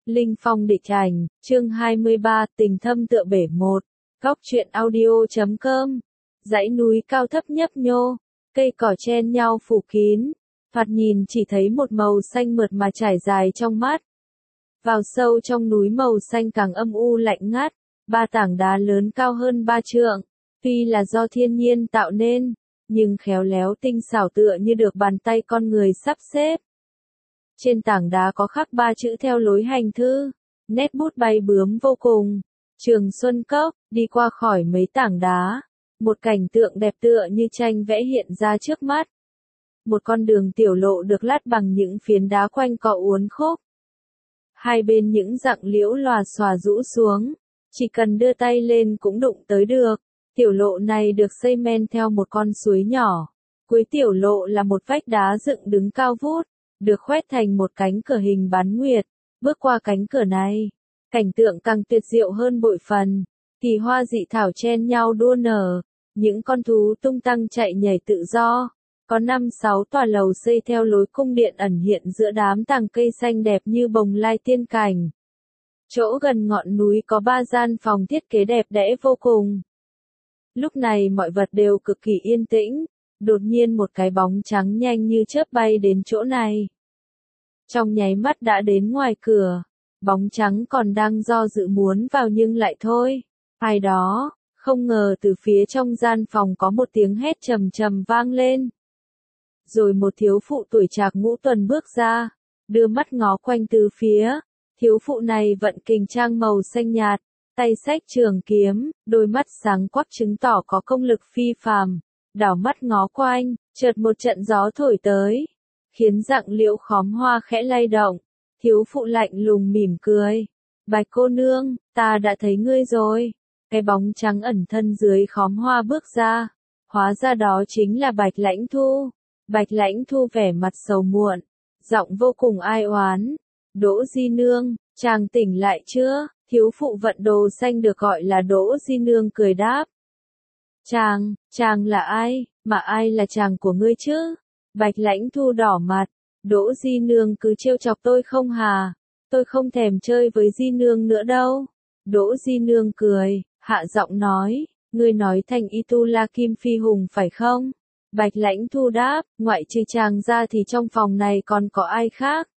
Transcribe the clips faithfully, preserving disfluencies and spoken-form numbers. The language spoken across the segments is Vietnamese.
Linh Phong địch ảnh, chương hai mươi ba, tình thâm tựa bể một. Góc truyện audio chấm com. Dãy núi cao thấp nhấp nhô, cây cỏ chen nhau phủ kín, thoạt nhìn chỉ thấy một màu xanh mượt mà trải dài trong mắt. Vào sâu trong núi màu xanh càng âm u lạnh ngắt, ba tảng đá lớn cao hơn ba trượng, tuy là do thiên nhiên tạo nên, nhưng khéo léo tinh xảo tựa như được bàn tay con người sắp xếp. Trên tảng đá có khắc ba chữ theo lối hành thư, nét bút bay bướm vô cùng. Trường Xuân Cốc, đi qua khỏi mấy tảng đá, một cảnh tượng đẹp tựa như tranh vẽ hiện ra trước mắt. Một con đường tiểu lộ được lát bằng những phiến đá quanh co uốn khúc. Hai bên những rặng liễu lòa xòa rũ xuống, chỉ cần đưa tay lên cũng đụng tới được. Tiểu lộ này được xây men theo một con suối nhỏ. Cuối tiểu lộ là một vách đá dựng đứng cao vút, được khoét thành một cánh cửa hình bán nguyệt. Bước qua cánh cửa này, cảnh tượng càng tuyệt diệu hơn bội phần. Kỳ hoa dị thảo chen nhau đua nở, những con thú tung tăng chạy nhảy tự do. Có năm sáu tòa lầu xây theo lối cung điện ẩn hiện giữa đám tàng cây xanh đẹp như bồng lai tiên cảnh. Chỗ gần ngọn núi có ba gian phòng thiết kế đẹp đẽ vô cùng. Lúc này mọi vật đều cực kỳ yên tĩnh, đột nhiên một cái bóng trắng nhanh như chớp bay đến chỗ này. Trong nháy mắt đã đến ngoài cửa, bóng trắng còn đang do dự muốn vào nhưng lại thôi. Ai đó, không ngờ từ phía trong gian phòng có một tiếng hét trầm trầm vang lên. Rồi một thiếu phụ tuổi trạc ngũ tuần bước ra, đưa mắt ngó quanh từ phía. Thiếu phụ này vận kình trang màu xanh nhạt, tay xách trường kiếm, đôi mắt sáng quắc chứng tỏ có công lực phi phàm. Đảo mắt ngó quanh, chợt một trận gió thổi tới, khiến rặng liễu khóm hoa khẽ lay động. Thiếu phụ lạnh lùng mỉm cười. Bạch cô nương, ta đã thấy ngươi rồi. Cái bóng trắng ẩn thân dưới khóm hoa bước ra. Hóa ra đó chính là Bạch Lãnh Thu. Bạch Lãnh Thu vẻ mặt sầu muộn, giọng vô cùng ai oán. Đỗ Di Nương, chàng tỉnh lại chưa? Thiếu phụ vận đồ xanh được gọi là Đỗ Di Nương cười đáp. Chàng, chàng là ai, mà ai là chàng của ngươi chứ? Bạch Lãnh Thu đỏ mặt. Đỗ Di Nương cứ trêu chọc tôi không hà, tôi không thèm chơi với Di Nương nữa đâu. Đỗ Di Nương cười, hạ giọng nói, ngươi nói thành Y Tu La Kim Phi Hùng phải không? Bạch Lãnh Thu đáp, ngoại trừ chàng ra thì trong phòng này còn có ai khác?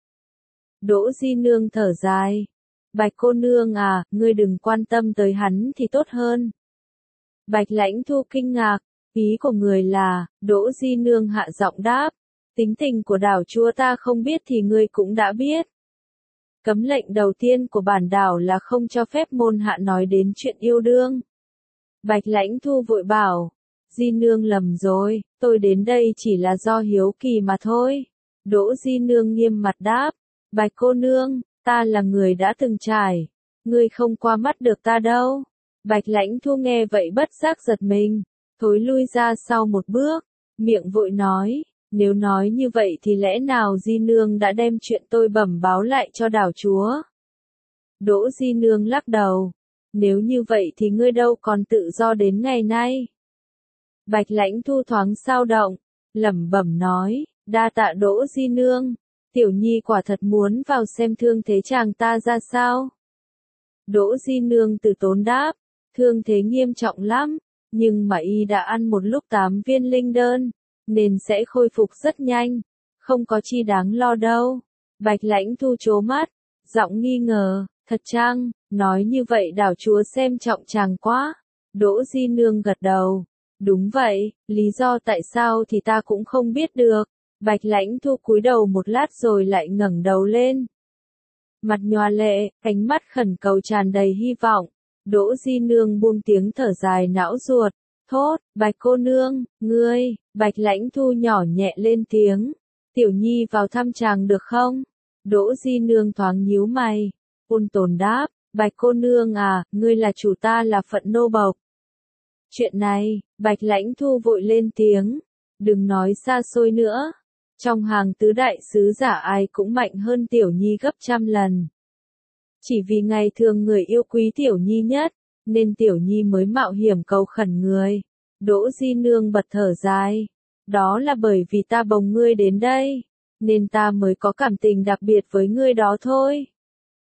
Đỗ Di Nương thở dài. Bạch cô nương à, ngươi đừng quan tâm tới hắn thì tốt hơn. Bạch Lãnh Thu kinh ngạc, ý của người là, Đỗ Di Nương hạ giọng đáp. Tính tình của đảo chúa ta không biết thì ngươi cũng đã biết. Cấm lệnh đầu tiên của bản đảo là không cho phép môn hạ nói đến chuyện yêu đương. Bạch Lãnh Thu vội bảo, Di Nương lầm rồi, tôi đến đây chỉ là do hiếu kỳ mà thôi. Đỗ Di Nương nghiêm mặt đáp, Bạch cô nương, ta là người đã từng trải, ngươi không qua mắt được ta đâu. Bạch Lãnh Thu nghe vậy bất giác giật mình, thối lui ra sau một bước, miệng vội nói, nếu nói như vậy thì lẽ nào Di Nương đã đem chuyện tôi bẩm báo lại cho đảo chúa? Đỗ Di Nương lắc đầu, nếu như vậy thì ngươi đâu còn tự do đến ngày nay. Bạch Lãnh Thu thoáng sao động, lẩm bẩm nói, đa tạ Đỗ Di Nương, tiểu nhi quả thật muốn vào xem thương thế chàng ta ra sao. Đỗ Di Nương từ tốn đáp, thương thế nghiêm trọng lắm, nhưng mà y đã ăn một lúc tám viên linh đơn, nên sẽ khôi phục rất nhanh, không có chi đáng lo đâu. Bạch Lãnh Thu trố mắt, giọng nghi ngờ, thật chăng, nói như vậy đảo chúa xem trọng chàng quá. Đỗ Di Nương gật đầu, đúng vậy, lý do tại sao thì ta cũng không biết được. Bạch Lãnh Thu cúi đầu một lát rồi lại ngẩng đầu lên. Mặt nhòa lệ, ánh mắt khẩn cầu tràn đầy hy vọng. Đỗ Di Nương buông tiếng thở dài não ruột, thốt, Bạch cô nương, ngươi. Bạch Lãnh Thu nhỏ nhẹ lên tiếng, tiểu nhi vào thăm chàng được không? Đỗ Di Nương thoáng nhíu mày, ôn tồn đáp, Bạch cô nương à, ngươi là chủ ta là phận nô bộc. Chuyện này, Bạch Lãnh Thu vội lên tiếng, đừng nói xa xôi nữa. Trong hàng tứ đại sứ giả ai cũng mạnh hơn tiểu nhi gấp trăm lần. Chỉ vì ngày thường người yêu quý tiểu nhi nhất, nên tiểu nhi mới mạo hiểm cầu khẩn người. Đỗ Di Nương bật thở dài. Đó là bởi vì ta bồng ngươi đến đây, nên ta mới có cảm tình đặc biệt với ngươi đó thôi.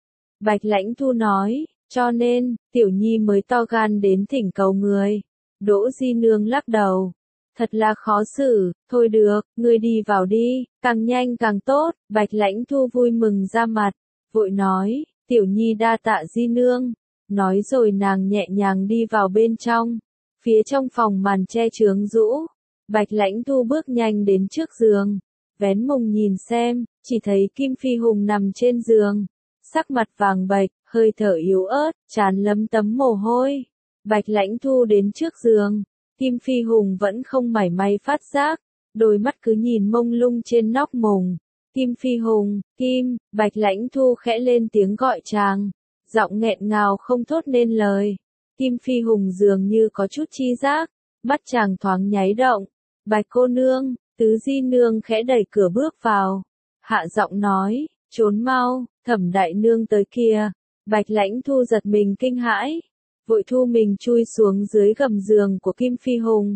Bạch Lãnh Thu nói, cho nên, Tiểu Nhi mới to gan đến thỉnh cầu người. Đỗ Di Nương lắc đầu. Thật là khó xử, thôi được, ngươi đi vào đi, càng nhanh càng tốt. Bạch Lãnh Thu vui mừng ra mặt, vội nói, Tiểu Nhi đa tạ Di Nương. Nói rồi nàng nhẹ nhàng đi vào bên trong. Phía trong phòng màn che chướng rũ, Bạch Lãnh Thu bước nhanh đến trước giường, vén mùng nhìn xem, chỉ thấy Kim Phi Hùng nằm trên giường, sắc mặt vàng bệch, hơi thở yếu ớt, trán lấm tấm mồ hôi. Bạch Lãnh Thu đến trước giường, Kim Phi Hùng vẫn không mảy may phát giác, đôi mắt cứ nhìn mông lung trên nóc mùng. Kim Phi Hùng, Kim, Bạch Lãnh Thu khẽ lên tiếng gọi chàng, giọng nghẹn ngào không thốt nên lời. Kim Phi Hùng dường như có chút chi giác, mắt chàng thoáng nháy động. Bạch cô nương, Tứ Di Nương khẽ đẩy cửa bước vào, hạ giọng nói, trốn mau, Thẩm đại nương tới kìa. Bạch Lãnh Thu giật mình kinh hãi, vội thu mình chui xuống dưới gầm giường của Kim Phi Hùng.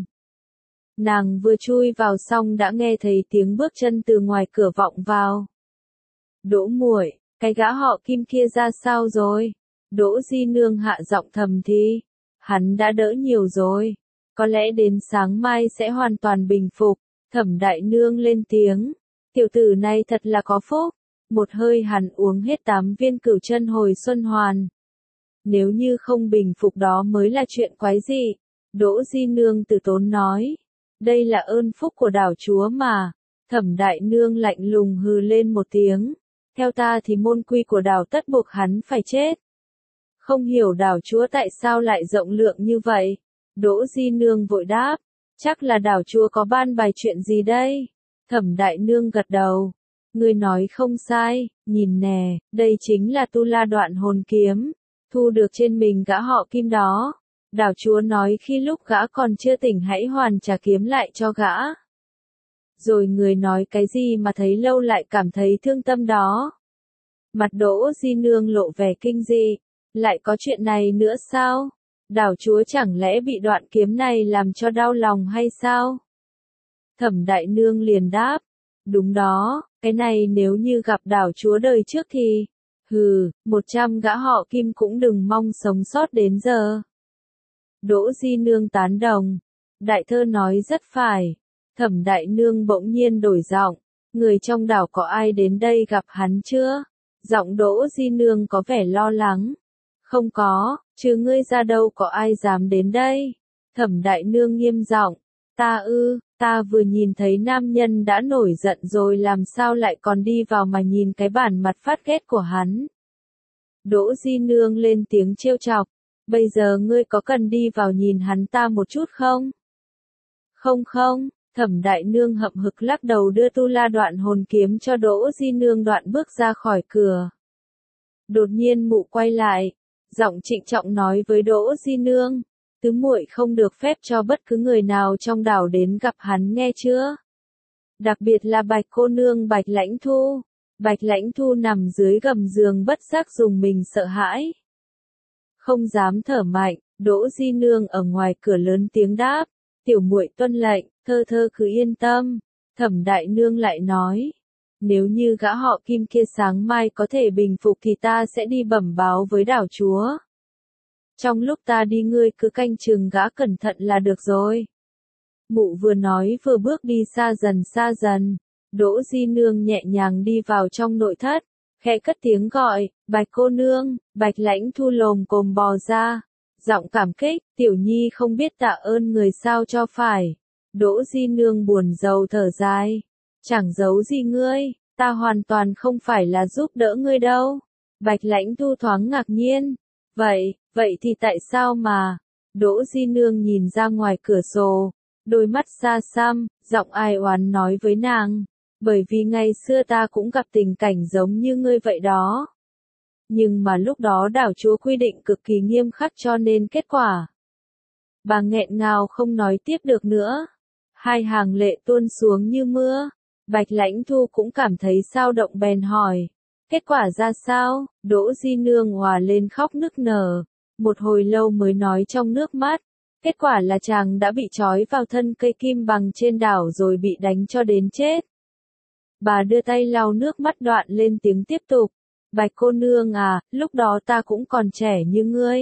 Nàng vừa chui vào xong đã nghe thấy tiếng bước chân từ ngoài cửa vọng vào. Đỗ muội, cái gã họ Kim kia ra sao rồi? Đỗ Di Nương hạ giọng thầm thì, hắn đã đỡ nhiều rồi, có lẽ đến sáng mai sẽ hoàn toàn bình phục. Thẩm đại nương lên tiếng, tiểu tử này thật là có phúc, một hơi hắn uống hết tám viên cửu chân hồi xuân hoàn. Nếu như không bình phục đó mới là chuyện quái dị. Đỗ Di Nương từ tốn nói, đây là ơn phúc của đảo chúa mà. Thẩm đại nương lạnh lùng hừ lên một tiếng, theo ta thì môn quy của đảo tất buộc hắn phải chết. Không hiểu đảo chúa tại sao lại rộng lượng như vậy. Đỗ Di Nương vội đáp, chắc là đảo chúa có ban bài chuyện gì đây. Thẩm đại nương gật đầu, ngươi nói không sai, nhìn nè, đây chính là Tu La Đoạn Hồn Kiếm, thu được trên mình gã họ Kim đó. Đảo chúa nói khi lúc gã còn chưa tỉnh hãy hoàn trả kiếm lại cho gã. Rồi người nói cái gì mà thấy lâu lại cảm thấy thương tâm đó. Mặt Đỗ Di Nương lộ vẻ kinh dị, lại có chuyện này nữa sao? Đảo chúa chẳng lẽ bị đoạn kiếm này làm cho đau lòng hay sao? Thẩm đại nương liền đáp, đúng đó, cái này nếu như gặp đảo chúa đời trước thì, hừ, một trăm gã họ Kim cũng đừng mong sống sót đến giờ. Đỗ Di Nương tán đồng, đại thơ nói rất phải. Thẩm đại nương bỗng nhiên đổi giọng, người trong đảo có ai đến đây gặp hắn chưa? Giọng Đỗ Di Nương có vẻ lo lắng. Không có, chứ ngươi ra đâu có ai dám đến đây. Thẩm đại nương nghiêm giọng, ta ư, ta vừa nhìn thấy nam nhân đã nổi giận rồi làm sao lại còn đi vào mà nhìn cái bản mặt phát ghét của hắn. Đỗ Di Nương lên tiếng trêu chọc, bây giờ ngươi có cần đi vào nhìn hắn ta một chút không? Không không, Thẩm đại nương hậm hực lắc đầu đưa Tu La Đoạn Hồn Kiếm cho Đỗ Di Nương đoạn bước ra khỏi cửa. Đột nhiên mụ quay lại, giọng trịnh trọng nói với Đỗ Di Nương, tứ muội không được phép cho bất cứ người nào trong đảo đến gặp hắn nghe chưa? Đặc biệt là Bạch cô nương Bạch Lãnh Thu. Bạch Lãnh Thu nằm dưới gầm giường bất giác dùng mình sợ hãi. Không dám thở mạnh, Đỗ Di Nương ở ngoài cửa lớn tiếng đáp, tiểu muội tuân lệnh, thơ thơ cứ yên tâm. Thẩm đại nương lại nói, nếu như gã họ Kim kia sáng mai có thể bình phục thì ta sẽ đi bẩm báo với đảo chúa. Trong lúc ta đi ngươi cứ canh chừng gã cẩn thận là được rồi. Mụ vừa nói vừa bước đi xa dần xa dần. Đỗ Di Nương nhẹ nhàng đi vào trong nội thất, khẽ cất tiếng gọi, Bạch cô nương. Bạch Lãnh Thu lồm cồm bò ra, giọng cảm kích, tiểu nhi không biết tạ ơn người sao cho phải. Đỗ Di Nương buồn rầu thở dài, chẳng giấu gì ngươi, ta hoàn toàn không phải là giúp đỡ ngươi đâu. Bạch Lãnh Thu thoáng ngạc nhiên, vậy, vậy thì tại sao mà? Đỗ Di Nương nhìn ra ngoài cửa sổ, đôi mắt xa xăm, giọng ai oán nói với nàng, bởi vì ngày xưa ta cũng gặp tình cảnh giống như ngươi vậy đó. Nhưng mà lúc đó đảo chúa quy định cực kỳ nghiêm khắc cho nên kết quả. Bà nghẹn ngào không nói tiếp được nữa. Hai hàng lệ tuôn xuống như mưa. Bạch Lãnh Thu cũng cảm thấy sao động bèn hỏi. Kết quả ra sao? Đỗ Di Nương hòa lên khóc nức nở. Một hồi lâu mới nói trong nước mắt. Kết quả là chàng đã bị trói vào thân cây kim bằng trên đảo rồi bị đánh cho đến chết. Bà đưa tay lau nước mắt đoạn lên tiếng tiếp tục. Bạch cô nương à, lúc đó ta cũng còn trẻ như ngươi.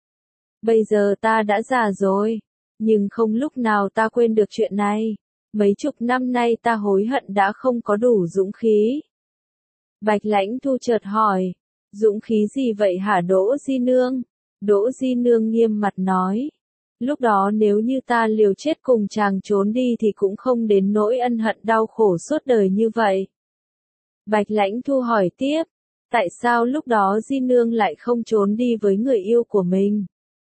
Bây giờ ta đã già rồi, nhưng không lúc nào ta quên được chuyện này. Mấy chục năm nay ta hối hận đã không có đủ dũng khí. Bạch Lãnh Thu chợt hỏi, dũng khí gì vậy hả Đỗ Di Nương? Đỗ Di Nương nghiêm mặt nói, lúc đó nếu như ta liều chết cùng chàng trốn đi thì cũng không đến nỗi ân hận đau khổ suốt đời như vậy. Bạch Lãnh Thu hỏi tiếp, tại sao lúc đó Di Nương lại không trốn đi với người yêu của mình?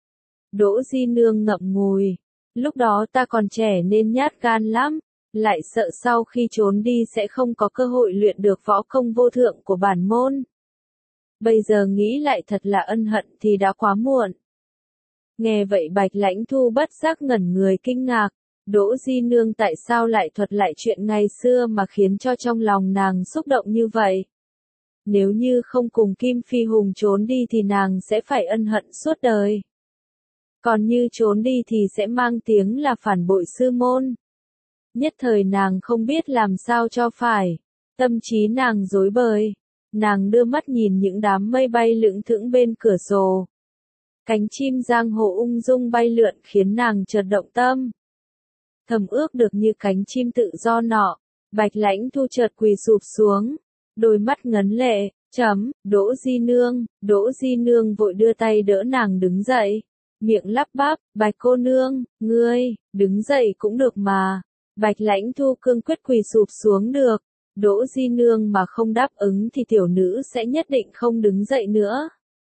Đỗ Di Nương ngậm ngùi, lúc đó ta còn trẻ nên nhát gan lắm, lại sợ sau khi trốn đi sẽ không có cơ hội luyện được võ công vô thượng của bản môn. Bây giờ nghĩ lại thật là ân hận thì đã quá muộn. Nghe vậy Bạch Lãnh Thu bất giác ngẩn người kinh ngạc, Đỗ Di Nương tại sao lại thuật lại chuyện ngày xưa mà khiến cho trong lòng nàng xúc động như vậy? Nếu như không cùng Kim Phi Hùng trốn đi thì nàng sẽ phải ân hận suốt đời. Còn như trốn đi thì sẽ mang tiếng là phản bội sư môn. Nhất thời nàng không biết làm sao cho phải, tâm trí nàng rối bời. Nàng đưa mắt nhìn những đám mây bay lững thững bên cửa sổ. Cánh chim giang hồ ung dung bay lượn khiến nàng chợt động tâm. Thầm ước được như cánh chim tự do nọ, Bạch Lãnh Thu chợt quỳ sụp xuống, đôi mắt ngấn lệ, chấm, Đỗ Di Nương, Đỗ Di Nương vội đưa tay đỡ nàng đứng dậy, miệng lắp bắp, Bạch cô nương, ngươi, đứng dậy cũng được mà. Bạch Lãnh Thu cương quyết quỳ sụp xuống được, Đỗ Di Nương mà không đáp ứng thì tiểu nữ sẽ nhất định không đứng dậy nữa.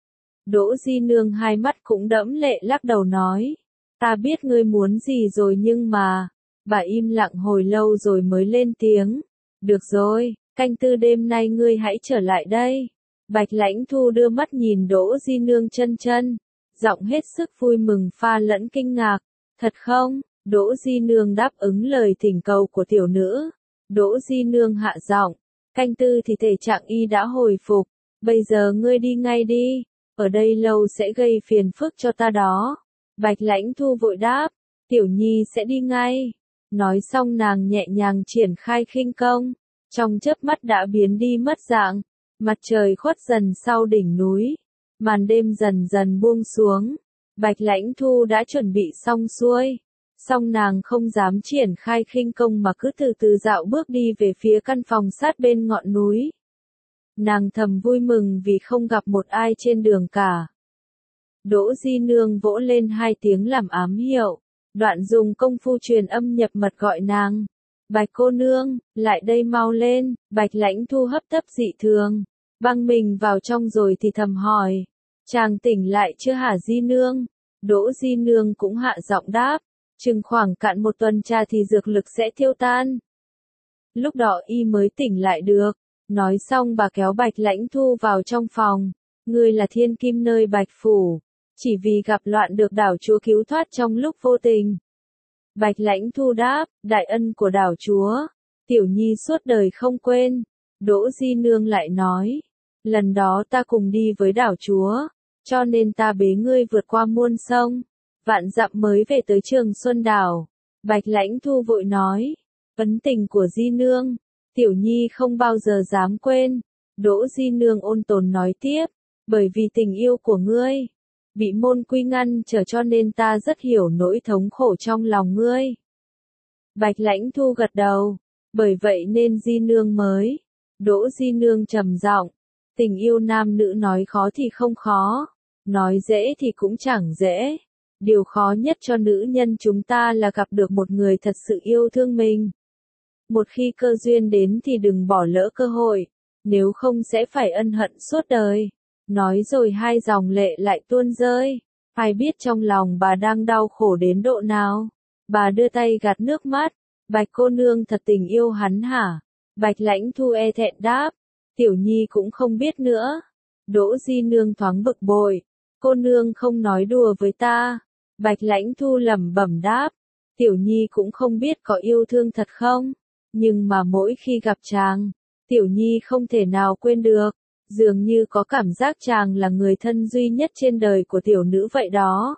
Đỗ Di Nương hai mắt cũng đẫm lệ lắc đầu nói, ta biết ngươi muốn gì rồi nhưng mà, bà im lặng hồi lâu rồi mới lên tiếng, được rồi, canh tư đêm nay ngươi hãy trở lại đây. Bạch Lãnh Thu đưa mắt nhìn Đỗ Di Nương chân chân, giọng hết sức vui mừng pha lẫn kinh ngạc, thật không? Đỗ Di Nương đáp ứng lời thỉnh cầu của tiểu nữ. Đỗ Di Nương hạ giọng, canh tư thì thể trạng y đã hồi phục, bây giờ ngươi đi ngay đi, ở đây lâu sẽ gây phiền phức cho ta đó. Bạch Lãnh Thu vội đáp, tiểu nhi sẽ đi ngay. Nói xong nàng nhẹ nhàng triển khai khinh công, trong chớp mắt đã biến đi mất dạng, mặt trời khuất dần sau đỉnh núi, màn đêm dần dần buông xuống, Bạch Lãnh Thu đã chuẩn bị xong xuôi. Song nàng không dám triển khai khinh công mà cứ từ từ dạo bước đi về phía căn phòng sát bên ngọn núi. Nàng thầm vui mừng vì không gặp một ai trên đường cả. Đỗ Di Nương vỗ lên hai tiếng làm ám hiệu, đoạn dùng công phu truyền âm nhập mật gọi nàng. Bạch cô nương, lại đây mau lên. Bạch Lãnh Thu hấp tấp dị thường, băng mình vào trong rồi thì thầm hỏi, chàng tỉnh lại chưa hả Di Nương? Đỗ Di Nương cũng hạ giọng đáp, chừng khoảng cạn một tuần trà thì dược lực sẽ tiêu tan. Lúc đó y mới tỉnh lại được. Nói xong bà kéo Bạch Lãnh Thu vào trong phòng. Ngươi là thiên kim nơi Bạch Phủ, chỉ vì gặp loạn được đảo chúa cứu thoát trong lúc vô tình. Bạch Lãnh Thu đáp, đại ân của đảo chúa, tiểu nhi suốt đời không quên. Đỗ Di Nương lại nói, lần đó ta cùng đi với đảo chúa, cho nên ta bế ngươi vượt qua muôn sông, vạn dặm mới về tới Trường Xuân Đảo. Bạch Lãnh Thu vội nói, ân tình của Di Nương, tiểu nhi không bao giờ dám quên. Đỗ Di Nương ôn tồn nói tiếp, bởi vì tình yêu của ngươi, bị môn quy ngăn trở cho nên ta rất hiểu nỗi thống khổ trong lòng ngươi. Bạch Lãnh Thu gật đầu, bởi vậy nên Di Nương mới. Đỗ Di Nương trầm giọng, tình yêu nam nữ nói khó thì không khó, nói dễ thì cũng chẳng dễ. Điều khó nhất cho nữ nhân chúng ta là gặp được một người thật sự yêu thương mình. Một khi cơ duyên đến thì đừng bỏ lỡ cơ hội, nếu không sẽ phải ân hận suốt đời. Nói rồi hai dòng lệ lại tuôn rơi. Ai biết trong lòng bà đang đau khổ đến độ nào. Bà đưa tay gạt nước mắt. Bạch cô nương thật tình yêu hắn hả? Bạch Lãnh Thu e thẹn đáp, tiểu nhi cũng không biết nữa. Đỗ Di Nương thoáng bực bội, cô nương không nói đùa với ta. Bạch Lãnh Thu lẩm bẩm đáp, tiểu nhi cũng không biết có yêu thương thật không, nhưng mà mỗi khi gặp chàng, tiểu nhi không thể nào quên được, dường như có cảm giác chàng là người thân duy nhất trên đời của tiểu nữ vậy đó.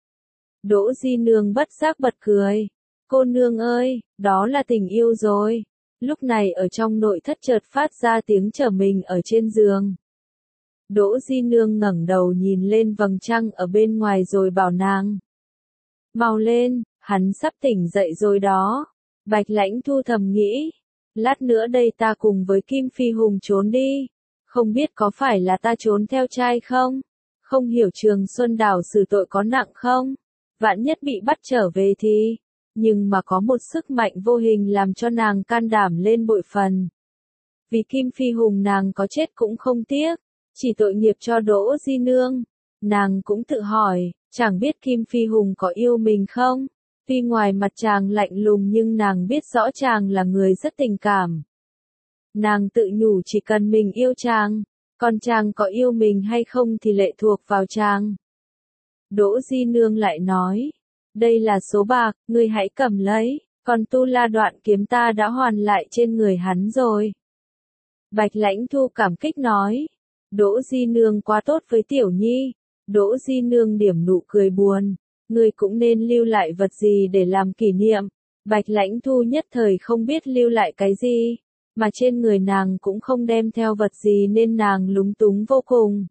Đỗ Di Nương bất giác bật cười, cô nương ơi, đó là tình yêu rồi. Lúc này ở trong nội thất chợt phát ra tiếng trở mình ở trên giường. Đỗ Di Nương ngẩng đầu nhìn lên vầng trăng ở bên ngoài rồi bảo nàng. Mau lên, hắn sắp tỉnh dậy rồi đó. Bạch Lãnh Thu thầm nghĩ. Lát nữa đây ta cùng với Kim Phi Hùng trốn đi. Không biết có phải là ta trốn theo trai không? Không hiểu Trường Xuân Đảo xử tội có nặng không? Vạn nhất bị bắt trở về thì... Nhưng mà có một sức mạnh vô hình làm cho nàng can đảm lên bội phần. Vì Kim Phi Hùng nàng có chết cũng không tiếc. Chỉ tội nghiệp cho Đỗ Di Nương. Nàng cũng tự hỏi, chẳng biết Kim Phi Hùng có yêu mình không? Tuy ngoài mặt chàng lạnh lùng nhưng nàng biết rõ chàng là người rất tình cảm. Nàng tự nhủ chỉ cần mình yêu chàng, còn chàng có yêu mình hay không thì lệ thuộc vào chàng. Đỗ Di Nương lại nói, đây là số bạc, ngươi hãy cầm lấy, còn tu la đoạn kiếm ta đã hoàn lại trên người hắn rồi. Bạch Lãnh Thu cảm kích nói, Đỗ Di Nương quá tốt với Tiểu Nhi. Đỗ Di Nương điểm nụ cười buồn, ngươi cũng nên lưu lại vật gì để làm kỷ niệm. Bạch Lãnh Thu nhất thời không biết lưu lại cái gì, mà trên người nàng cũng không đem theo vật gì nên nàng lúng túng vô cùng.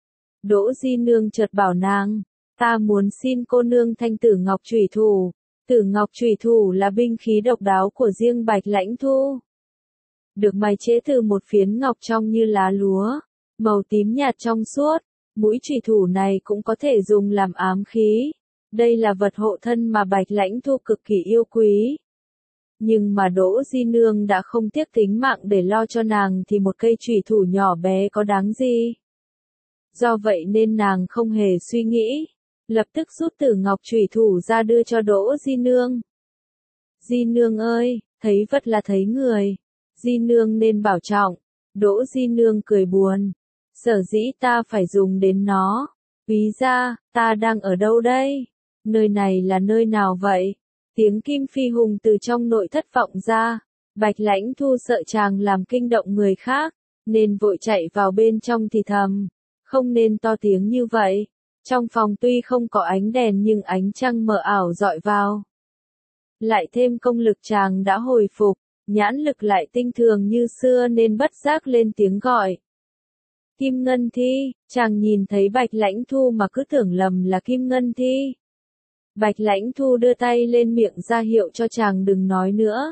Đỗ Di Nương chợt bảo nàng, ta muốn xin cô nương thanh Tử Ngọc Chủy Thủ. Tử Ngọc Chủy Thủ là binh khí độc đáo của riêng Bạch Lãnh Thu. Được mài chế từ một phiến ngọc trong như lá lúa, màu tím nhạt trong suốt. Mũi chủy thủ này cũng có thể dùng làm ám khí. Đây là vật hộ thân mà Bạch Lãnh Thu cực kỳ yêu quý. Nhưng mà Đỗ Di Nương đã không tiếc tính mạng để lo cho nàng thì một cây chủy thủ nhỏ bé có đáng gì. Do vậy nên nàng không hề suy nghĩ, lập tức rút Tử Ngọc Chủy Thủ ra đưa cho Đỗ Di Nương. Di Nương ơi, thấy vật là thấy người. Di Nương nên bảo trọng. Đỗ Di Nương cười buồn. Sở dĩ ta phải dùng đến nó. Ví ra, ta đang ở đâu đây? Nơi này là nơi nào vậy? Tiếng Kim Phi Hùng từ trong nội thất vọng ra. Bạch Lãnh Thu sợ chàng làm kinh động người khác, nên vội chạy vào bên trong thì thầm. Không nên to tiếng như vậy. Trong phòng tuy không có ánh đèn nhưng ánh trăng mờ ảo dọi vào. Lại thêm công lực chàng đã hồi phục, nhãn lực lại tinh thường như xưa nên bất giác lên tiếng gọi. Kim Ngân Thi, chàng nhìn thấy Bạch Lãnh Thu mà cứ tưởng lầm là Kim Ngân Thi. Bạch Lãnh Thu đưa tay lên miệng ra hiệu cho chàng đừng nói nữa.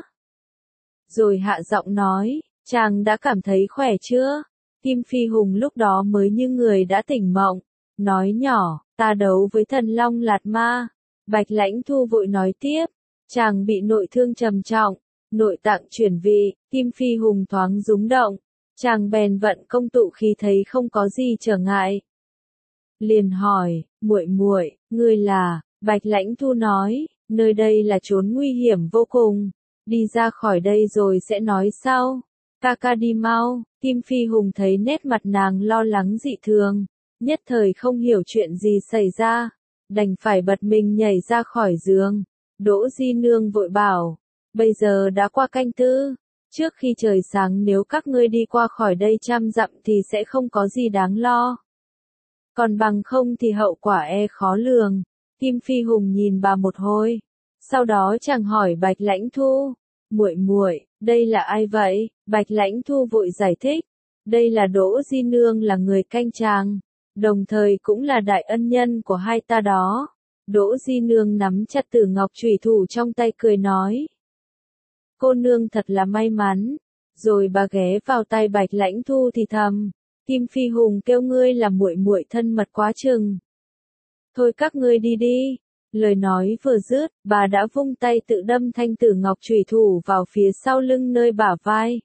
Rồi hạ giọng nói, chàng đã cảm thấy khỏe chưa? Kim Phi Hùng lúc đó mới như người đã tỉnh mộng, nói nhỏ, ta đấu với thần long lạt ma. Bạch Lãnh Thu vội nói tiếp, chàng bị nội thương trầm trọng, nội tạng chuyển vị. Kim Phi Hùng thoáng rúng động. Chàng bèn vận công tụ khí thấy không có gì trở ngại. Liền hỏi, muội muội, ngươi là? Bạch Lãnh Thu nói, nơi đây là chốn nguy hiểm vô cùng. Đi ra khỏi đây rồi sẽ nói sau. Ca ca đi mau. Kim Phi Hùng thấy nét mặt nàng lo lắng dị thường, nhất thời không hiểu chuyện gì xảy ra, đành phải bật mình nhảy ra khỏi giường. Đỗ Di Nương vội bảo, bây giờ đã qua canh tư. Trước khi trời sáng nếu các ngươi đi qua khỏi đây trăm dặm thì sẽ không có gì đáng lo. Còn bằng không thì hậu quả e khó lường. Kim Phi Hùng nhìn bà một hồi. Sau đó chàng hỏi Bạch Lãnh Thu. Muội muội, đây là ai vậy? Bạch Lãnh Thu vội giải thích. Đây là Đỗ Di Nương là người canh chàng. Đồng thời cũng là đại ân nhân của hai ta đó. Đỗ Di Nương nắm chặt Tử Ngọc Chủy Thủ trong tay cười nói. Cô nương thật là may mắn. Rồi bà ghé vào tay Bạch Lãnh Thu thì thầm. Kim Phi Hùng kêu ngươi là muội muội thân mật quá chừng. Thôi các ngươi đi đi. Lời nói vừa dứt, bà đã vung tay tự đâm thanh Tử Ngọc Chủy Thủ vào phía sau lưng nơi bả vai.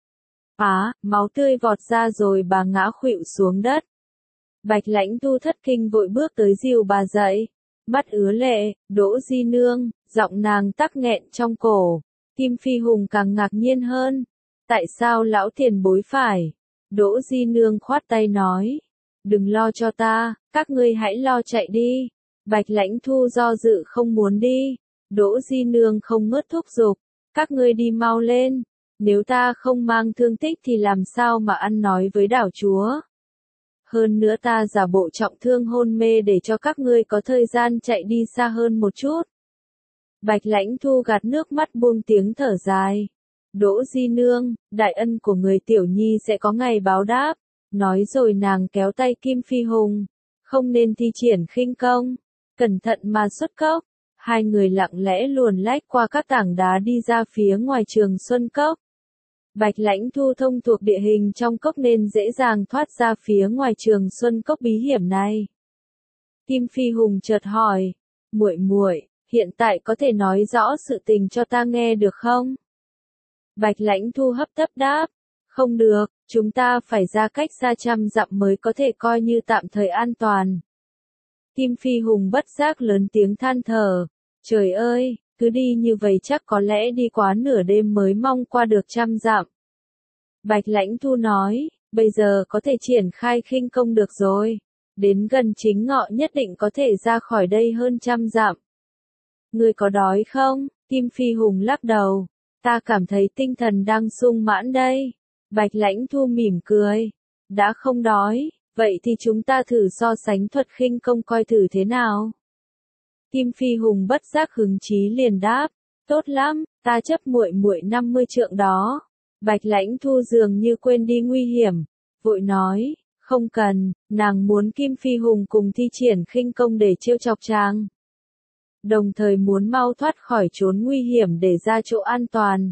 Á, máu tươi vọt ra rồi bà ngã khuỵu xuống đất. Bạch Lãnh Thu thất kinh vội bước tới dìu bà dậy. Mắt ứa lệ, Đỗ Di Nương, giọng nàng tắc nghẹn trong cổ. Kim Phi Hùng càng ngạc nhiên hơn. Tại sao lão tiền bối phải? Đỗ Di Nương khoát tay nói. Đừng lo cho ta, các ngươi hãy lo chạy đi. Bạch Lãnh Thu do dự không muốn đi. Đỗ Di Nương không ngớt thúc giục. Các ngươi đi mau lên. Nếu ta không mang thương tích thì làm sao mà ăn nói với đảo chúa. Hơn nữa ta giả bộ trọng thương hôn mê để cho các ngươi có thời gian chạy đi xa hơn một chút. Bạch Lãnh Thu gạt nước mắt buông tiếng thở dài. Đỗ Di Nương, đại ân của người tiểu nhi sẽ có ngày báo đáp. Nói rồi nàng kéo tay Kim Phi Hùng. Không nên thi triển khinh công. Cẩn thận mà xuất cốc. Hai người lặng lẽ luồn lách qua các tảng đá đi ra phía ngoài Trường Xuân Cốc. Bạch Lãnh Thu thông thuộc địa hình trong cốc nên dễ dàng thoát ra phía ngoài Trường Xuân Cốc bí hiểm này. Kim Phi Hùng chợt hỏi, muội muội, hiện tại có thể nói rõ sự tình cho ta nghe được không? Bạch Lãnh Thu hấp tấp đáp, không được, chúng ta phải ra cách xa trăm dặm mới có thể coi như tạm thời an toàn. Kim Phi Hùng bất giác lớn tiếng than thở, trời ơi, cứ đi như vậy chắc có lẽ đi quá nửa đêm mới mong qua được trăm dặm. Bạch Lãnh Thu nói, bây giờ có thể triển khai khinh công được rồi, đến gần chính ngọ nhất định có thể ra khỏi đây hơn trăm dặm. Ngươi có đói không? Kim Phi Hùng lắc đầu, ta cảm thấy tinh thần đang sung mãn đây. Bạch Lãnh Thu mỉm cười, đã không đói, vậy thì chúng ta thử so sánh thuật khinh công coi thử thế nào. Kim Phi Hùng bất giác hứng chí liền đáp, tốt lắm, ta chấp muội muội năm mươi trượng đó. Bạch Lãnh Thu dường như quên đi nguy hiểm, vội nói, không cần, nàng muốn Kim Phi Hùng cùng thi triển khinh công để trêu chọc chàng. Đồng thời muốn mau thoát khỏi chốn nguy hiểm để ra chỗ an toàn.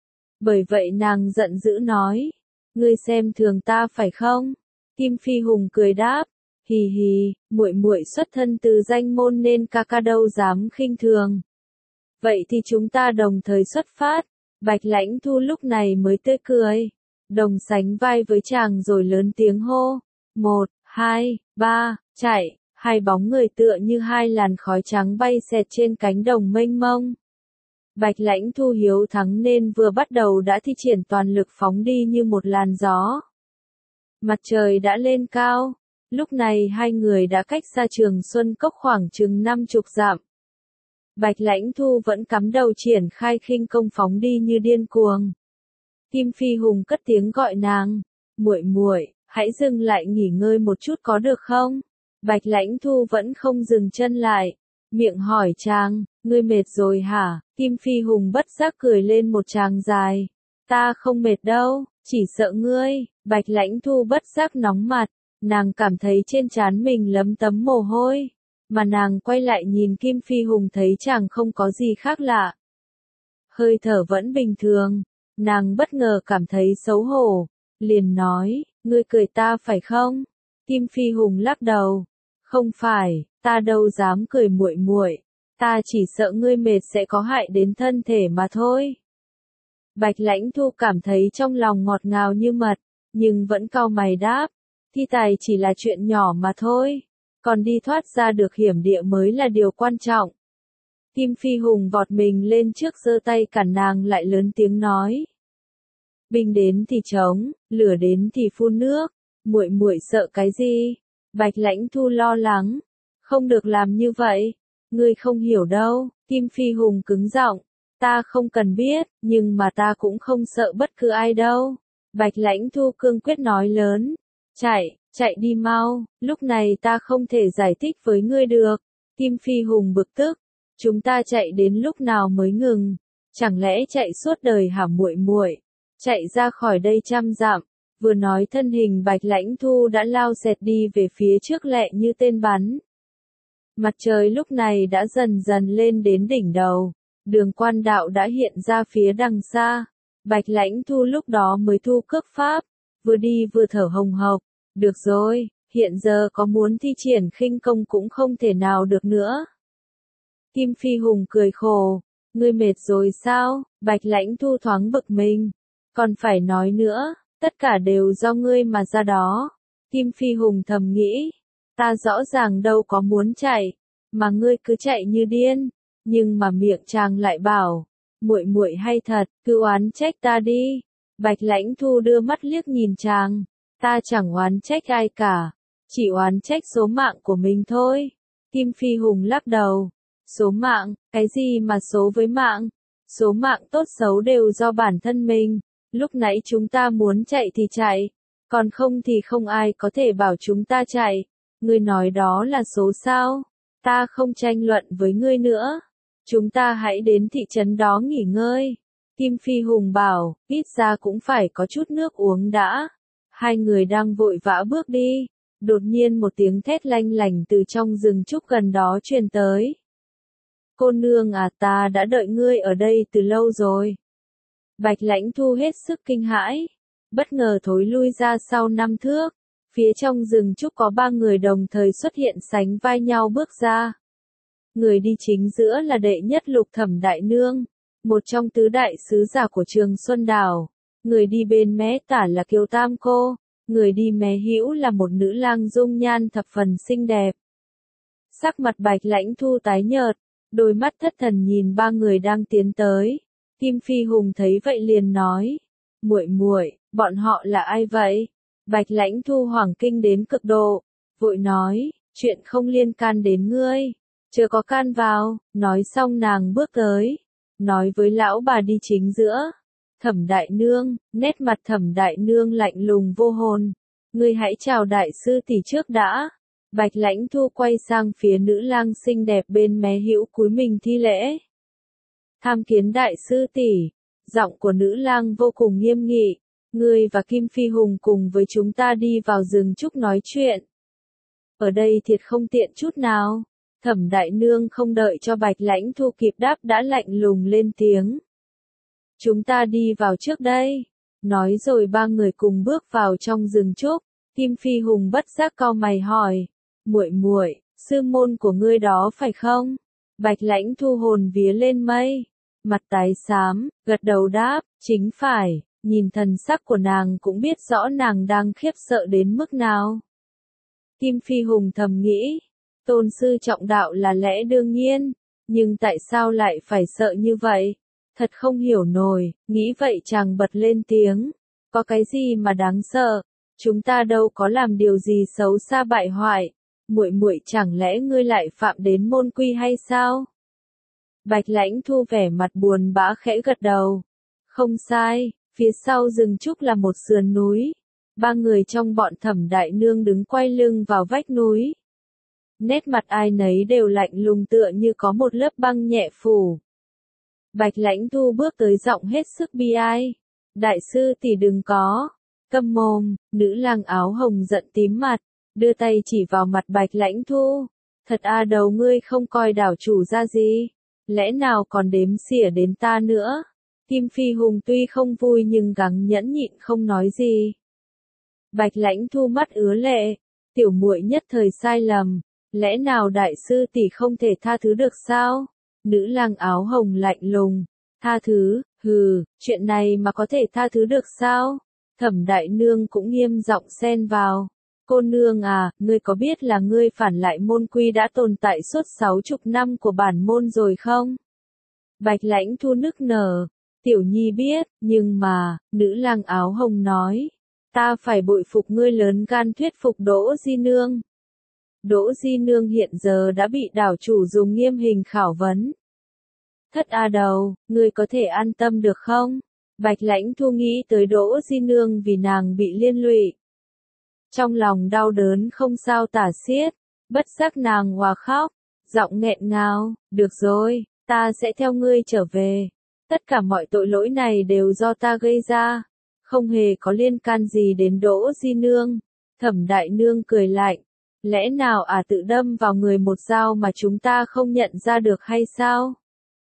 Bởi vậy nàng giận dữ nói, ngươi xem thường ta phải không? Kim Phi Hùng cười đáp, hì hì, muội muội xuất thân từ danh môn nên ca ca đâu dám khinh thường. Vậy thì chúng ta đồng thời xuất phát. Bạch Lãnh Thu lúc này mới tươi cười, đồng sánh vai với chàng rồi lớn tiếng hô, một, hai, ba, chạy, hai bóng người tựa như hai làn khói trắng bay xẹt trên cánh đồng mênh mông. Bạch Lãnh Thu hiếu thắng nên vừa bắt đầu đã thi triển toàn lực phóng đi như một làn gió. Mặt trời đã lên cao, lúc này hai người đã cách xa Trường Xuân Cốc khoảng chừng năm chục dặm. Bạch Lãnh Thu vẫn cắm đầu triển khai khinh công phóng đi như điên cuồng. Kim Phi Hùng cất tiếng gọi nàng, muội muội, hãy dừng lại nghỉ ngơi một chút có được không? Bạch Lãnh Thu vẫn không dừng chân lại, miệng hỏi chàng, ngươi mệt rồi hả? Kim Phi Hùng bất giác cười lên một tràng dài, ta không mệt đâu, chỉ sợ ngươi. Bạch Lãnh Thu bất giác nóng mặt, nàng cảm thấy trên trán mình lấm tấm mồ hôi. Mà nàng quay lại nhìn Kim Phi Hùng thấy chàng không có gì khác lạ. Hơi thở vẫn bình thường, nàng bất ngờ cảm thấy xấu hổ, liền nói, ngươi cười ta phải không? Kim Phi Hùng lắc đầu, không phải, ta đâu dám cười muội muội, ta chỉ sợ ngươi mệt sẽ có hại đến thân thể mà thôi. Bạch Lãnh Thu cảm thấy trong lòng ngọt ngào như mật, nhưng vẫn cau mày đáp, thi tài chỉ là chuyện nhỏ mà thôi. Còn đi thoát ra được hiểm địa mới là điều quan trọng. Kim Phi Hùng vọt mình lên trước giơ tay cản nàng lại lớn tiếng nói. Binh đến thì chống, lửa đến thì phun nước, muội muội sợ cái gì? Bạch Lãnh Thu lo lắng, không được làm như vậy, ngươi không hiểu đâu. Kim Phi Hùng cứng giọng, ta không cần biết, nhưng mà ta cũng không sợ bất cứ ai đâu. Bạch Lãnh Thu cương quyết nói lớn, chạy. Chạy đi mau, lúc này ta không thể giải thích với ngươi được. Kim Phi Hùng bực tức, chúng ta chạy đến lúc nào mới ngừng? Chẳng lẽ chạy suốt đời hả muội muội? Chạy ra khỏi đây trăm dặm. Vừa nói thân hình Bạch Lãnh Thu đã lao xẹt đi về phía trước lẹ như tên bắn. Mặt trời lúc này đã dần dần lên đến đỉnh đầu, đường quan đạo đã hiện ra phía đằng xa. Bạch Lãnh Thu lúc đó mới thu cước pháp, vừa đi vừa thở hồng hộc. Được rồi, hiện giờ có muốn thi triển khinh công cũng không thể nào được nữa. Kim Phi Hùng cười khổ, ngươi mệt rồi sao? Bạch Lãnh Thu thoáng bực mình, còn phải nói nữa, tất cả đều do ngươi mà ra đó. Kim Phi Hùng thầm nghĩ, ta rõ ràng đâu có muốn chạy, mà ngươi cứ chạy như điên, nhưng mà miệng chàng lại bảo, muội muội hay thật, cứ oán trách ta đi. Bạch Lãnh Thu đưa mắt liếc nhìn chàng. Ta chẳng oán trách ai cả, chỉ oán trách số mạng của mình thôi. Kim Phi Hùng lắc đầu, số mạng, cái gì mà số với mạng? Số mạng tốt xấu đều do bản thân mình, lúc nãy chúng ta muốn chạy thì chạy, còn không thì không ai có thể bảo chúng ta chạy. Ngươi nói đó là số sao? Ta không tranh luận với ngươi nữa. Chúng ta hãy đến thị trấn đó nghỉ ngơi. Kim Phi Hùng bảo, ít ra cũng phải có chút nước uống đã. Hai người đang vội vã bước đi, đột nhiên một tiếng thét lanh lảnh từ trong rừng trúc gần đó truyền tới. Cô nương à, ta đã đợi ngươi ở đây từ lâu rồi. Bạch Lãnh Thu hết sức kinh hãi, bất ngờ thối lui ra sau năm thước. Phía trong rừng trúc có ba người đồng thời xuất hiện sánh vai nhau bước ra. Người đi chính giữa là đệ nhất lục Thẩm đại nương, một trong tứ đại sứ giả của Trường Xuân Đảo. Người đi bên mé tả là Kiều Tam cô, người đi mé hữu là một nữ lang dung nhan thập phần xinh đẹp. Sắc mặt Bạch Lãnh Thu tái nhợt, đôi mắt thất thần nhìn ba người đang tiến tới. Kim Phi Hùng thấy vậy liền nói: "Muội muội, bọn họ là ai vậy?" Bạch Lãnh Thu hoảng kinh đến cực độ, vội nói: "Chuyện không liên can đến ngươi, chưa có can vào." Nói xong nàng bước tới, nói với lão bà đi chính giữa: "Thẩm đại nương." Nét mặt Thẩm đại nương lạnh lùng vô hồn: "Ngươi hãy chào đại sư tỷ trước đã." Bạch Lãnh Thu quay sang phía nữ lang xinh đẹp bên mé hữu cúi mình thi lễ. "Tham kiến đại sư tỷ." Giọng của nữ lang vô cùng nghiêm nghị: "Ngươi và Kim Phi Hùng cùng với chúng ta đi vào rừng trúc nói chuyện. Ở đây thiệt không tiện chút nào." Thẩm đại nương không đợi cho Bạch Lãnh Thu kịp đáp đã lạnh lùng lên tiếng: "Chúng ta đi vào trước đây." Nói rồi ba người cùng bước vào trong rừng trúc. Kim Phi Hùng bất giác cau mày hỏi: "Muội muội, sư môn của ngươi đó phải không?" Bạch Lãnh Thu hồn vía lên mây, mặt tái xám, gật đầu đáp: "Chính phải." Nhìn thần sắc của nàng cũng biết rõ nàng đang khiếp sợ đến mức nào. Kim Phi Hùng thầm nghĩ, tôn sư trọng đạo là lẽ đương nhiên, nhưng tại sao lại phải sợ như vậy? Thật không hiểu nổi, nghĩ vậy chàng bật lên tiếng: "Có cái gì mà đáng sợ? Chúng ta đâu có làm điều gì xấu xa bại hoại. Muội muội, chẳng lẽ ngươi lại phạm đến môn quy hay sao?" Bạch Lãnh Thu vẻ mặt buồn bã khẽ gật đầu. Không sai, phía sau rừng trúc là một sườn núi. Ba người trong bọn Thẩm đại nương đứng quay lưng vào vách núi. Nét mặt ai nấy đều lạnh lùng tựa như có một lớp băng nhẹ phủ. Bạch Lãnh Thu bước tới giọng hết sức bi ai: "Đại sư tỷ đừng có." "Câm mồm." Nữ lang áo hồng giận tím mặt, đưa tay chỉ vào mặt Bạch Lãnh Thu: "Thật a đầu ngươi không coi đảo chủ ra gì, lẽ nào còn đếm xỉa đến ta nữa?" Kim Phi Hùng tuy không vui nhưng gắng nhẫn nhịn không nói gì. Bạch Lãnh Thu mắt ứa lệ: "Tiểu muội nhất thời sai lầm, lẽ nào đại sư tỷ không thể tha thứ được sao?" Nữ lang áo hồng lạnh lùng: "Tha thứ, hừ, chuyện này mà có thể tha thứ được sao?" Thẩm đại nương cũng nghiêm giọng xen vào: "Cô nương à, ngươi có biết là ngươi phản lại môn quy đã tồn tại suốt sáu chục năm của bản môn rồi không?" Bạch Lãnh Thu nức nở: "Tiểu nhi biết, nhưng mà," nữ lang áo hồng nói, "ta phải bội phục ngươi lớn gan thuyết phục Đỗ Di Nương." Đỗ Di Nương hiện giờ đã bị đảo chủ dùng nghiêm hình khảo vấn. "Thất A đầu, ngươi có thể an tâm được không?" Bạch Lãnh Thu nghĩ tới Đỗ Di Nương vì nàng bị liên lụy. Trong lòng đau đớn không sao tả xiết, bất giác nàng hòa khóc, giọng nghẹn ngào: "Được rồi, ta sẽ theo ngươi trở về. Tất cả mọi tội lỗi này đều do ta gây ra, không hề có liên can gì đến Đỗ Di Nương." Thẩm đại nương cười lạnh: "Lẽ nào ả à tự đâm vào người một dao mà chúng ta không nhận ra được hay sao?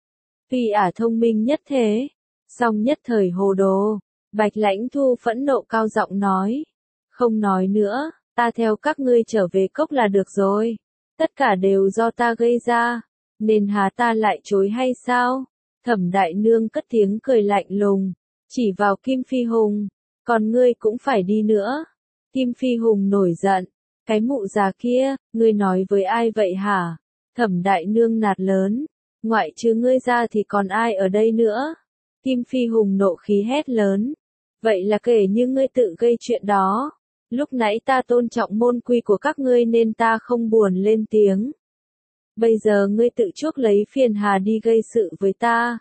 Tuy ả à thông minh nhất thế." Song nhất thời hồ đồ, Bạch Lãnh Thu phẫn nộ cao giọng nói: "Không nói nữa, ta theo các ngươi trở về cốc là được rồi. Tất cả đều do ta gây ra, nên há ta lại chối hay sao?" Thẩm đại nương cất tiếng cười lạnh lùng, chỉ vào Kim Phi Hùng: "Còn ngươi cũng phải đi nữa." Kim Phi Hùng nổi giận: "Cái mụ già kia, ngươi nói với ai vậy hả?" Thẩm đại nương nạt lớn: "Ngoại trừ ngươi ra thì còn ai ở đây nữa?" Kim Phi Hùng nộ khí hét lớn: "Vậy là kể như ngươi tự gây chuyện đó. Lúc nãy ta tôn trọng môn quy của các ngươi nên ta không buồn lên tiếng. Bây giờ ngươi tự chuốc lấy phiền hà đi gây sự với ta.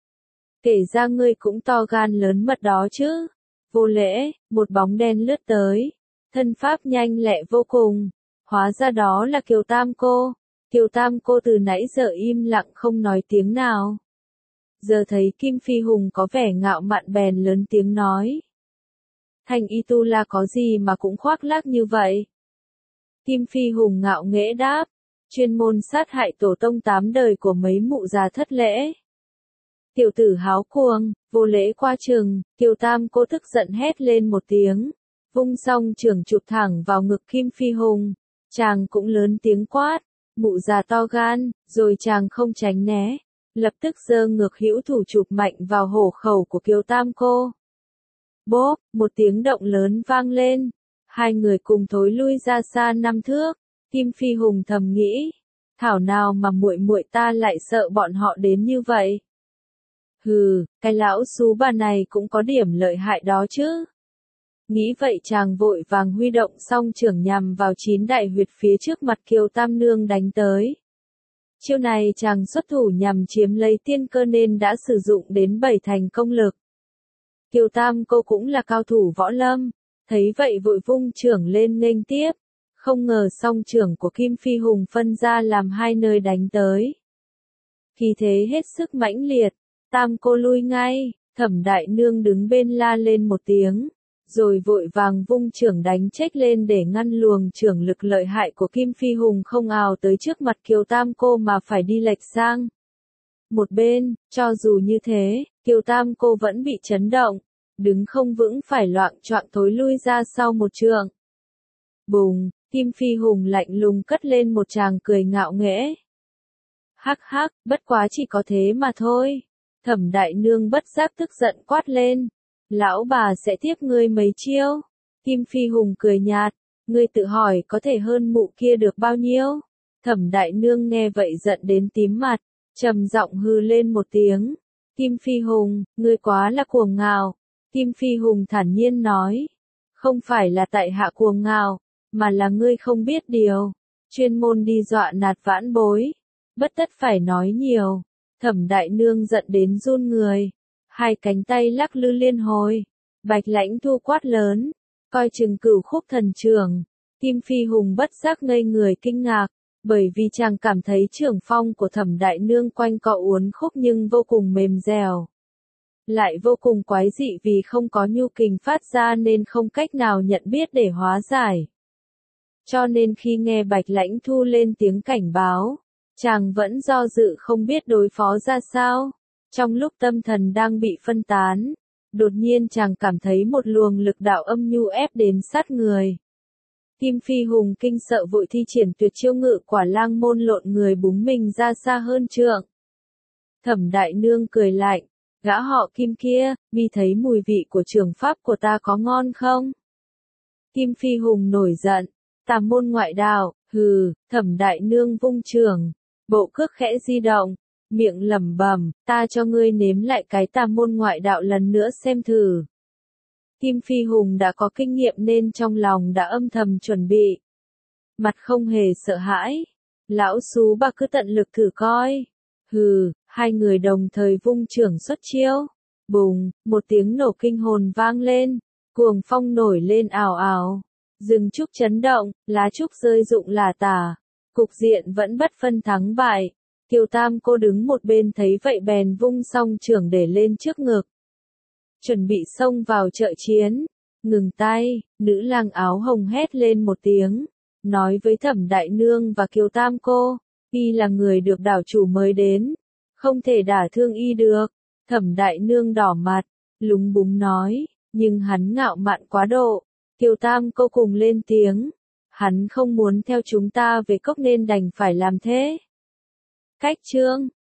Kể ra ngươi cũng to gan lớn mật đó chứ." Vô lễ, một bóng đen lướt tới, thân pháp nhanh lẹ vô cùng, hóa ra đó là Kiều Tam cô. Kiều Tam cô từ nãy giờ im lặng không nói tiếng nào. Giờ thấy Kim Phi Hùng có vẻ ngạo mạn bèn lớn tiếng nói: Thanh y tu la có gì mà cũng khoác lác như vậy? Kim Phi Hùng ngạo nghễ đáp, chuyên môn sát hại tổ tông tám đời của mấy mụ già thất lễ. Tiểu tử háo cuồng, vô lễ qua chừng, Kiều Tam cô tức giận hét lên một tiếng, vung song chưởng chụp thẳng vào ngực Kim Phi Hùng, chàng cũng lớn tiếng quát, mụ già to gan, rồi chàng không tránh né, lập tức giơ ngược hữu thủ chụp mạnh vào hổ khẩu của Kiều Tam cô. Bốp, một tiếng động lớn vang lên, hai người cùng thối lui ra xa năm thước. Kim Phi Hùng thầm nghĩ, thảo nào mà muội muội ta lại sợ bọn họ đến như vậy. Hừ, cái lão xú bà này cũng có điểm lợi hại đó chứ. Nghĩ vậy chàng vội vàng huy động song chưởng nhằm vào chín đại huyệt phía trước mặt Kiều Tam nương đánh tới. Chiêu này chàng xuất thủ nhằm chiếm lấy tiên cơ nên đã sử dụng đến bảy thành công lực. Kiều Tam cô cũng là cao thủ võ lâm, thấy vậy vội vung chưởng lên nghênh tiếp, không ngờ song chưởng của Kim Phi Hùng phân ra làm hai nơi đánh tới. Khí thế hết sức mãnh liệt, Tam cô lui ngay, Thẩm đại nương đứng bên la lên một tiếng, rồi vội vàng vung chưởng đánh chếch lên để ngăn luồng chưởng lực lợi hại của Kim Phi Hùng không ào tới trước mặt Kiều Tam cô mà phải đi lệch sang một bên. Cho dù như thế, Kiều Tam cô vẫn bị chấn động, đứng không vững phải loạng choạng thối lui ra sau một trượng. Bùng, Kim Phi Hùng lạnh lùng cất lên một tràng cười ngạo nghễ. Hắc hắc, bất quá chỉ có thế mà thôi. Thẩm đại nương bất giác tức giận quát lên. Lão bà sẽ tiếp ngươi mấy chiêu. Kim Phi Hùng cười nhạt, ngươi tự hỏi có thể hơn mụ kia được bao nhiêu. Thẩm đại nương nghe vậy giận đến tím mặt, trầm giọng hư lên một tiếng. Kim Phi Hùng, ngươi quá là cuồng ngạo. Kim Phi Hùng thản nhiên nói, không phải là tại hạ cuồng ngạo, mà là ngươi không biết điều, chuyên môn đi dọa nạt vãn bối, bất tất phải nói nhiều. Thẩm đại nương giận đến run người, hai cánh tay lắc lư liên hồi. Bạch Lãnh Thu quát lớn, coi chừng Cửu Khúc Thần Chưởng. Kim Phi Hùng bất giác ngây người kinh ngạc, bởi vì chàng cảm thấy chưởng phong của Thẩm đại nương quanh co uốn khúc nhưng vô cùng mềm dẻo, lại vô cùng quái dị vì không có nhu kình phát ra nên không cách nào nhận biết để hóa giải. Cho nên khi nghe Bạch Lãnh Thu lên tiếng cảnh báo, chàng vẫn do dự không biết đối phó ra sao. Trong lúc tâm thần đang bị phân tán, đột nhiên chàng cảm thấy một luồng lực đạo âm nhu ép đến sát người. Kim Phi Hùng kinh sợ vội thi triển tuyệt chiêu Ngự Quả Lang Môn lộn người búng mình ra xa hơn trượng. Thẩm đại nương cười lạnh, gã họ Kim kia, mi thấy mùi vị của trường pháp của ta có ngon không? Kim Phi Hùng nổi giận, tà môn ngoại đạo, hừ. Thẩm đại nương vung chưởng, bộ cước khẽ di động, miệng lẩm bẩm, ta cho ngươi nếm lại cái tà môn ngoại đạo lần nữa xem thử. Kim Phi Hùng đã có kinh nghiệm nên trong lòng đã âm thầm chuẩn bị, mặt không hề sợ hãi. Lão xú bà cứ tận lực thử coi. Hừ. Hai người đồng thời vung chưởng xuất chiêu. Bùng, một tiếng nổ kinh hồn vang lên, cuồng phong nổi lên ào ào, rừng trúc chấn động, lá trúc rơi rụng lả tả, cục diện vẫn bất phân thắng bại. Kiều Tam cô đứng một bên thấy vậy bèn vung song chưởng để lên trước ngực, chuẩn bị xông vào trợ chiến. Ngừng tay, nữ lang áo hồng hét lên một tiếng, nói với Thẩm đại nương và Kiều Tam cô, y là người được đảo chủ mới đến, không thể đả thương y được. Thẩm đại nương đỏ mặt, lúng búng nói, nhưng hắn ngạo mạn quá độ. Kiều Tam cô cùng lên tiếng, hắn không muốn theo chúng ta về cốc nên đành phải làm thế. Cách chương